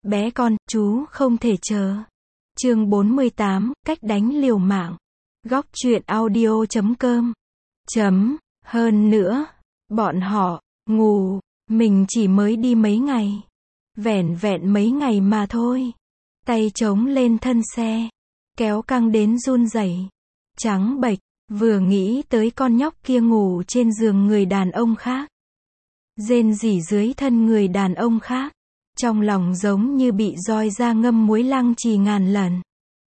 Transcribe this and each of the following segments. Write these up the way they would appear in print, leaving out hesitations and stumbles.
Bé con, chú không thể chờ. Chương 48, cách đánh liều mạng. Góc truyện audio.com. Hơn nữa, bọn họ ngủ, mình chỉ mới đi mấy ngày. Vẻn vẹn mấy ngày mà thôi. Tay chống lên thân xe, kéo căng đến run rẩy, trắng bệch, vừa nghĩ tới con nhóc kia ngủ trên giường người đàn ông khác, rên rỉ dưới thân người đàn ông khác, trong lòng giống như bị roi da ngâm muối lăng trì ngàn lần.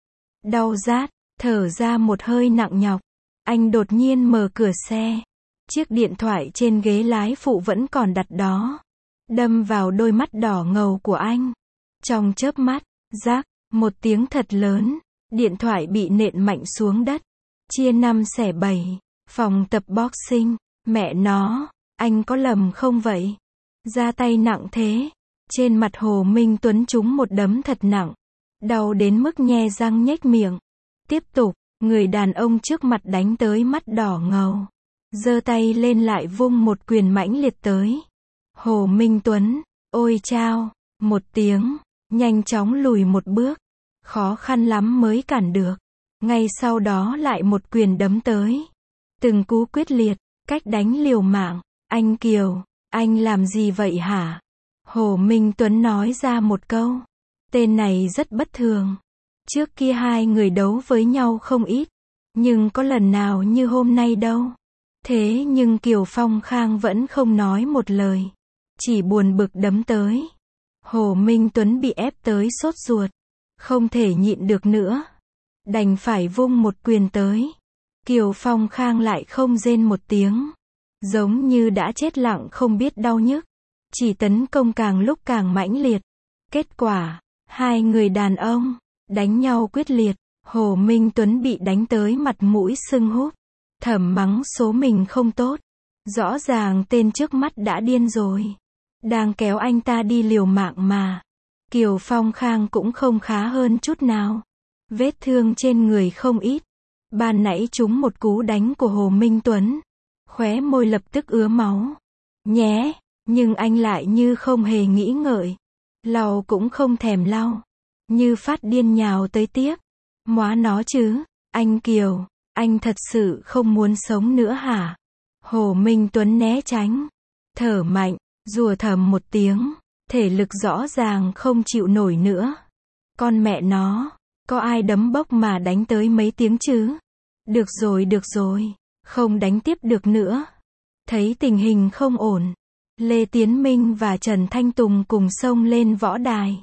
Đau rát, thở ra một hơi nặng nhọc, anh đột nhiên mở cửa xe. Chiếc điện thoại trên ghế lái phụ vẫn còn đặt đó, đâm vào đôi mắt đỏ ngầu của anh. Trong chớp mắt, rác, một tiếng thật lớn, điện thoại bị nện mạnh xuống đất, chia 5 xẻ 7. Phòng tập boxing, mẹ nó, anh có lầm không vậy? Ra tay nặng thế. Trên mặt Hồ Minh Tuấn trúng một đấm thật nặng, đau đến mức nhe răng nhếch miệng. Tiếp tục, người đàn ông trước mặt đánh tới mắt đỏ ngầu, giơ tay lên lại vung một quyền mãnh liệt tới. Hồ Minh Tuấn, ôi chao, một tiếng, nhanh chóng lùi một bước, khó khăn lắm mới cản được. Ngay sau đó lại một quyền đấm tới. Từng cú quyết liệt, cách đánh liều mạng. Anh Kiều, anh làm gì vậy hả? Hồ Minh Tuấn nói ra một câu. Tên này rất bất thường. Trước kia hai người đấu với nhau không ít, nhưng có lần nào như hôm nay đâu. Thế nhưng Kiều Phong Khang vẫn không nói một lời, chỉ buồn bực đấm tới. Hồ Minh Tuấn bị ép tới sốt ruột, không thể nhịn được nữa, đành phải vung một quyền tới. Kiều Phong Khang lại không rên một tiếng, giống như đã chết lặng không biết đau nhức, chỉ tấn công càng lúc càng mãnh liệt. Kết quả, hai người đàn ông đánh nhau quyết liệt. Hồ Minh Tuấn bị đánh tới mặt mũi sưng húp, thầm mắng số mình không tốt. Rõ ràng tên trước mắt đã điên rồi, đang kéo anh ta đi liều mạng mà. Kiều Phong Khang cũng không khá hơn chút nào, vết thương trên người không ít. Ban nãy trúng một cú đánh của Hồ Minh Tuấn, khóe môi lập tức ứa máu. Nhé, nhưng anh lại như không hề nghĩ ngợi, lau cũng không thèm lau, như phát điên nhào tới tiếp. Móa nó chứ, anh Kiều, anh thật sự không muốn sống nữa hả? Hồ Minh Tuấn né tránh, thở mạnh, rủa thầm một tiếng, thể lực rõ ràng không chịu nổi nữa. Con mẹ nó, có ai đấm bốc mà đánh tới mấy tiếng chứ? Được rồi, không đánh tiếp được nữa. Thấy tình hình không ổn, Lê Tiến Minh và Trần Thanh Tùng cùng xông lên võ đài,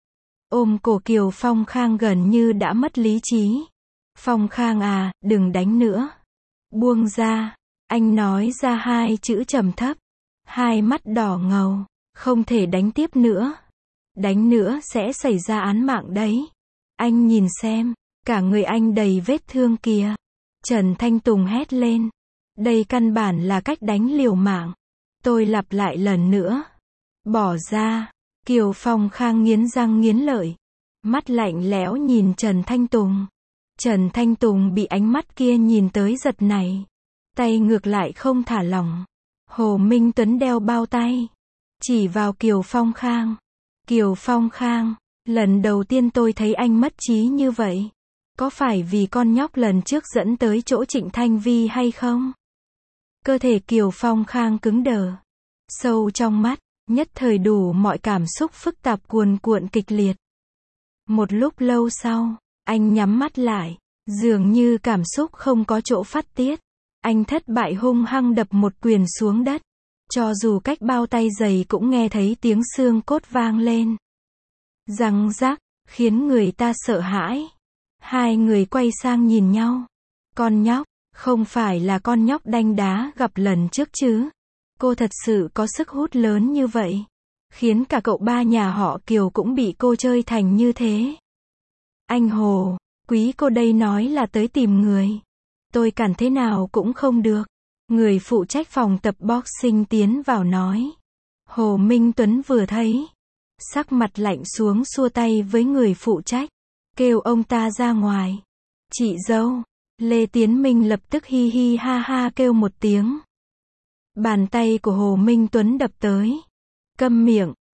ôm cổ Kiều Phong Khang gần như đã mất lý trí. Phong Khang à, đừng đánh nữa. Buông ra. Anh nói ra hai chữ trầm thấp, hai mắt đỏ ngầu. Không thể đánh tiếp nữa. Đánh nữa sẽ xảy ra án mạng đấy. Anh nhìn xem, cả người anh đầy vết thương kìa. Trần Thanh Tùng hét lên. Đây căn bản là cách đánh liều mạng. Tôi lặp lại lần nữa. Bỏ ra. Kiều Phong Khang nghiến răng nghiến lợi, mắt lạnh lẽo nhìn Trần Thanh Tùng. Trần Thanh Tùng bị ánh mắt kia nhìn tới giật nảy, tay ngược lại không thả lỏng. Hồ Minh Tuấn đeo bao tay, chỉ vào Kiều Phong Khang. Kiều Phong Khang, lần đầu tiên tôi thấy anh mất trí như vậy. Có phải vì con nhóc lần trước dẫn tới chỗ Trịnh Thanh Vi hay không? Cơ thể Kiều Phong Khang cứng đờ, sâu trong mắt nhất thời đủ mọi cảm xúc phức tạp cuồn cuộn kịch liệt. Một lúc lâu sau, anh nhắm mắt lại, dường như cảm xúc không có chỗ phát tiết. Anh thất bại hung hăng đập một quyền xuống đất. Cho dù cách bao tay dày cũng nghe thấy tiếng xương cốt vang lên. Răng rắc, khiến người ta sợ hãi. Hai người quay sang nhìn nhau. Con nhóc, không phải là con nhóc đanh đá gặp lần trước chứ? Cô thật sự có sức hút lớn như vậy, khiến cả cậu ba nhà họ Kiều cũng bị cô chơi thành như thế. Anh Hồ, quý cô đây nói là tới tìm người. Tôi cản thế nào cũng không được. Người phụ trách phòng tập boxing tiến vào nói. Hồ Minh Tuấn vừa thấy, sắc mặt lạnh xuống xua tay với người phụ trách, kêu ông ta ra ngoài. Chị dâu, Lê Tiến Minh lập tức hi hi ha ha kêu một tiếng. Bàn tay của Hồ Minh Tuấn đập tới. Câm miệng,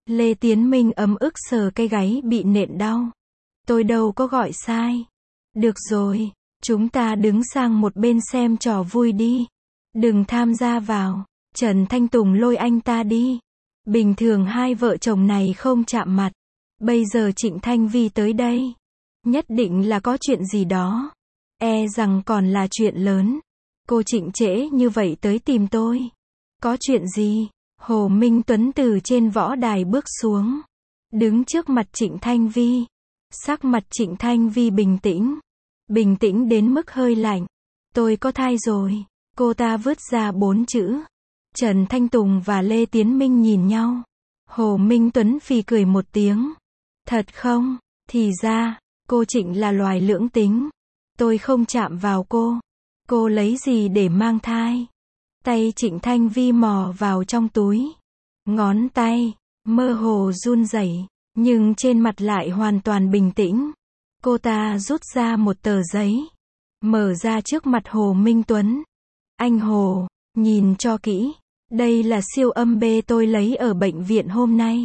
Lê Tiến Minh ấm ức sờ cái gáy bị nện đau. Tôi đâu có gọi sai. Được rồi, chúng ta đứng sang một bên xem trò vui đi. Đừng tham gia vào. Trần Thanh Tùng lôi anh ta đi. Bình thường hai vợ chồng này không chạm mặt. Bây giờ Trịnh Thanh Vi tới đây. Nhất định là có chuyện gì đó. E rằng còn là chuyện lớn. Cô Trịnh trễ như vậy tới tìm tôi. Có chuyện gì? Hồ Minh Tuấn từ trên võ đài bước xuống. Đứng trước mặt Trịnh Thanh Vi. Sắc mặt Trịnh Thanh Vi bình tĩnh. Bình tĩnh đến mức hơi lạnh. Tôi có thai rồi. Cô ta vứt ra 4 chữ. Trần Thanh Tùng và Lê Tiến Minh nhìn nhau. Hồ Minh Tuấn phì cười một tiếng. Thật không? Thì ra, cô Trịnh là loài lưỡng tính. Tôi không chạm vào cô. Cô lấy gì để mang thai? Tay Trịnh Thanh Vi mò vào trong túi. Ngón tay, mơ hồ run rẩy, nhưng trên mặt lại hoàn toàn bình tĩnh. Cô ta rút ra một tờ giấy. Mở ra trước mặt Hồ Minh Tuấn. Anh Hồ, nhìn cho kỹ. Đây là siêu âm B tôi lấy ở bệnh viện hôm nay.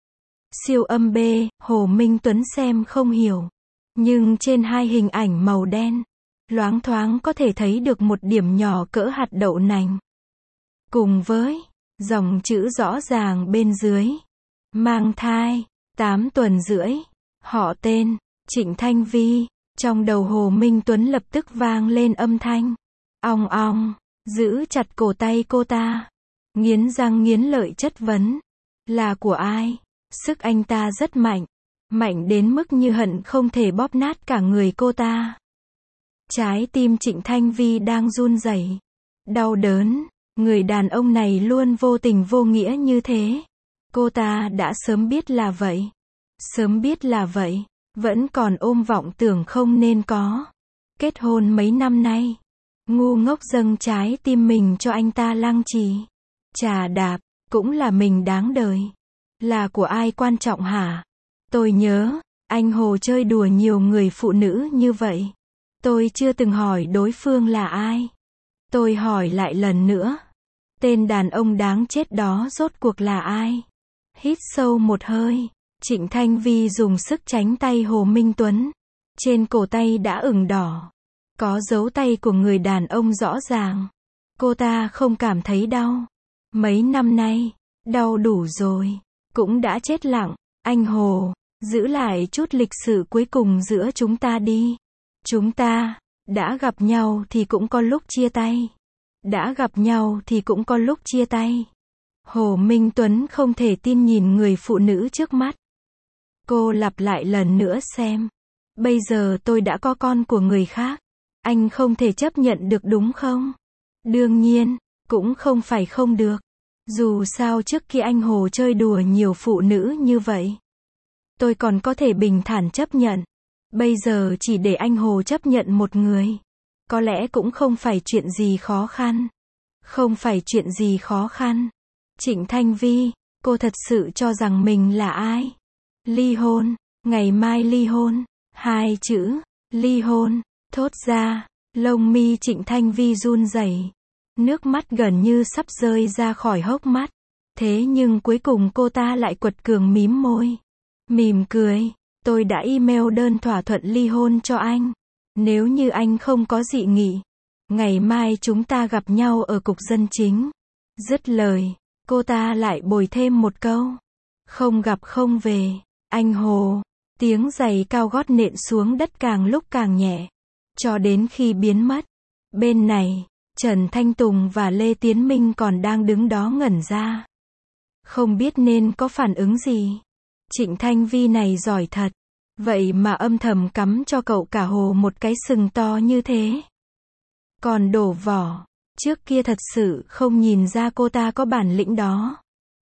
Siêu âm B, Hồ Minh Tuấn xem không hiểu. Nhưng trên hai hình ảnh màu đen, loáng thoáng có thể thấy được một điểm nhỏ cỡ hạt đậu nành. Cùng với dòng chữ rõ ràng bên dưới. Mang thai, 8 tuần rưỡi. Họ tên, Trịnh Thanh Vi. Trong đầu Hồ Minh Tuấn lập tức vang lên âm thanh. Ong ong, giữ chặt cổ tay cô ta. Nghiến răng nghiến lợi chất vấn. Là của ai? Sức anh ta rất mạnh. Mạnh đến mức như hận không thể bóp nát cả người cô ta. Trái tim Trịnh Thanh Vi đang run rẩy. Đau đớn. Người đàn ông này luôn vô tình vô nghĩa như thế. Cô ta đã sớm biết là vậy. Sớm biết là vậy. Vẫn còn ôm vọng tưởng không nên có. Kết hôn mấy năm nay. Ngu ngốc dâng trái tim mình cho anh ta lăng trì. Chà đạp, cũng là mình đáng đời. Là của ai quan trọng hả? Tôi nhớ, anh Hồ chơi đùa nhiều người phụ nữ như vậy. Tôi chưa từng hỏi đối phương là ai. Tôi hỏi lại lần nữa. Tên đàn ông đáng chết đó rốt cuộc là ai? Hít sâu một hơi. Trịnh Thanh Vi dùng sức tránh tay Hồ Minh Tuấn. Trên cổ tay đã ửng đỏ. Có dấu tay của người đàn ông rõ ràng. Cô ta không cảm thấy đau. Mấy năm nay, đau đủ rồi. Cũng đã chết lặng. Anh Hồ, giữ lại chút lịch sự cuối cùng giữa chúng ta đi. Chúng ta, đã gặp nhau thì cũng có lúc chia tay. Đã gặp nhau thì cũng có lúc chia tay. Hồ Minh Tuấn không thể tin nhìn người phụ nữ trước mắt. Cô lặp lại lần nữa xem. Bây giờ tôi đã có con của người khác. Anh không thể chấp nhận được đúng không? Đương nhiên, cũng không phải không được. Dù sao trước khi anh Hồ chơi đùa nhiều phụ nữ như vậy. Tôi còn có thể bình thản chấp nhận. Bây giờ chỉ để anh Hồ chấp nhận một người. Có lẽ cũng không phải chuyện gì khó khăn. Không phải chuyện gì khó khăn. Trịnh Thanh Vi, cô thật sự cho rằng mình là ai? Ly hôn, ngày mai ly hôn. 2 chữ, ly hôn, thốt ra. Lông mi Trịnh Thanh Vi run rẩy. Nước mắt gần như sắp rơi ra khỏi hốc mắt. Thế nhưng cuối cùng cô ta lại quật cường mím môi. Mỉm cười. Tôi đã email đơn thỏa thuận ly hôn cho anh. Nếu như anh không có dị nghị, ngày mai chúng ta gặp nhau ở cục dân chính. Dứt lời, cô ta lại bồi thêm một câu. Không gặp không về. Anh Hồ. Tiếng giày cao gót nện xuống đất càng lúc càng nhẹ. Cho đến khi biến mất. Bên này, Trần Thanh Tùng và Lê Tiến Minh còn đang đứng đó ngẩn ra. Không biết nên có phản ứng gì. Trịnh Thanh Vi này giỏi thật. Vậy mà âm thầm cắm cho cậu cả Hồ một cái sừng to như thế. Còn đổ vỏ. Trước kia thật sự không nhìn ra cô ta có bản lĩnh đó.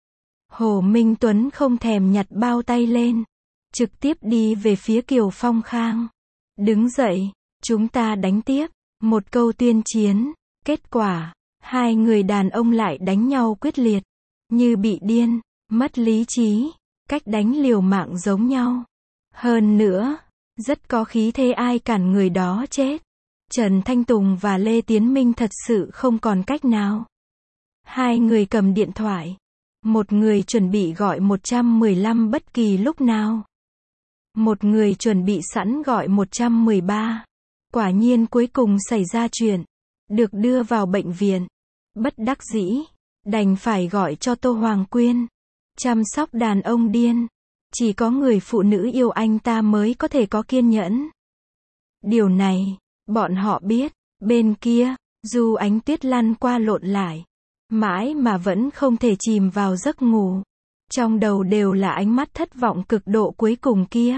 Hồ Minh Tuấn không thèm nhặt bao tay lên. Trực tiếp đi về phía Kiều Phong Khang. Đứng dậy, chúng ta đánh tiếp. Một câu tuyên chiến. Kết quả, hai người đàn ông lại đánh nhau quyết liệt. Như bị điên, mất lý trí. Cách đánh liều mạng giống nhau. Hơn nữa, rất có khí thế ai cản người đó chết. Trần Thanh Tùng và Lê Tiến Minh thật sự không còn cách nào. Hai người cầm điện thoại. Một người chuẩn bị gọi 115 bất kỳ lúc nào. Một người chuẩn bị sẵn gọi 113. Quả nhiên cuối cùng xảy ra chuyện. Được đưa vào bệnh viện. Bất đắc dĩ. Đành phải gọi cho Tô Hoàng Quyên. Chăm sóc đàn ông điên. Chỉ có người phụ nữ yêu anh ta mới có thể có kiên nhẫn. Điều này, bọn họ biết. Bên kia, Du Ánh Tuyết lăn qua lộn lại. Mãi mà vẫn không thể chìm vào giấc ngủ. Trong đầu đều là ánh mắt thất vọng cực độ cuối cùng kia.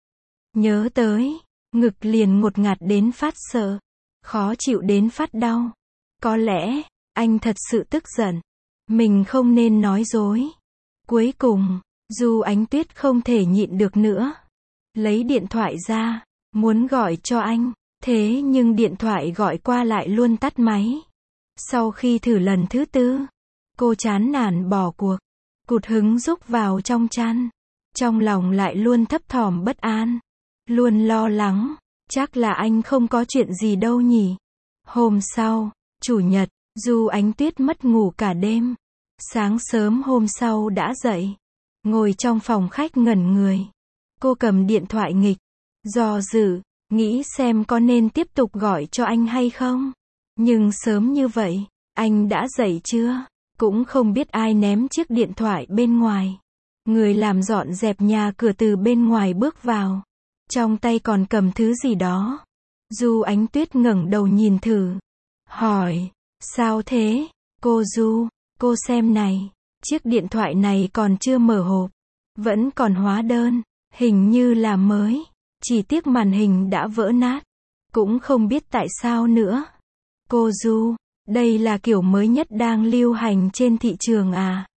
Nhớ tới, ngực liền ngột ngạt đến phát sợ. Khó chịu đến phát đau. Có lẽ, anh thật sự tức giận. Mình không nên nói dối. Cuối cùng, Du Ánh Tuyết không thể nhịn được nữa. Lấy điện thoại ra, muốn gọi cho anh. Thế nhưng điện thoại gọi qua lại luôn tắt máy. Sau khi thử lần thứ tư, cô chán nản bỏ cuộc. Cụt hứng rúc vào trong chăn. Trong lòng lại luôn thấp thỏm bất an. Luôn lo lắng. Chắc là anh không có chuyện gì đâu nhỉ. Hôm sau, Chủ nhật, Du Ánh Tuyết mất ngủ cả đêm. Sáng sớm hôm sau đã dậy. Ngồi trong phòng khách ngẩn người. Cô cầm điện thoại nghịch. Do dự, nghĩ xem có nên tiếp tục gọi cho anh hay không. Nhưng sớm như vậy, anh đã dậy chưa? Cũng không biết ai ném chiếc điện thoại bên ngoài. Người làm dọn dẹp nhà cửa từ bên ngoài bước vào. Trong tay còn cầm thứ gì đó. Du Ánh Tuyết ngẩng đầu nhìn thử. Hỏi, sao thế? Cô Du, cô xem này. Chiếc điện thoại này còn chưa mở hộp. Vẫn còn hóa đơn. Hình như là mới. Chỉ tiếc màn hình đã vỡ nát. Cũng không biết tại sao nữa. Cô Du, đây là kiểu mới nhất đang lưu hành trên thị trường à?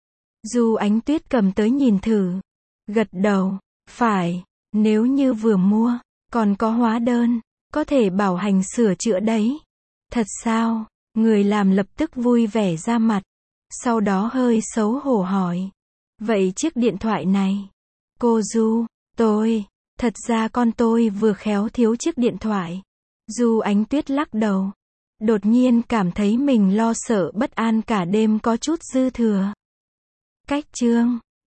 Du Ánh Tuyết cầm tới nhìn thử. Gật đầu. Phải, nếu như vừa mua, còn có hóa đơn, có thể bảo hành sửa chữa đấy. Thật sao? Người làm lập tức vui vẻ ra mặt. Sau đó hơi xấu hổ hỏi. Vậy chiếc điện thoại này? Cô Du, thật ra con tôi vừa khéo thiếu chiếc điện thoại. Du Ánh Tuyết lắc đầu. Đột nhiên cảm thấy mình lo sợ bất an cả đêm có chút dư thừa. Cách chương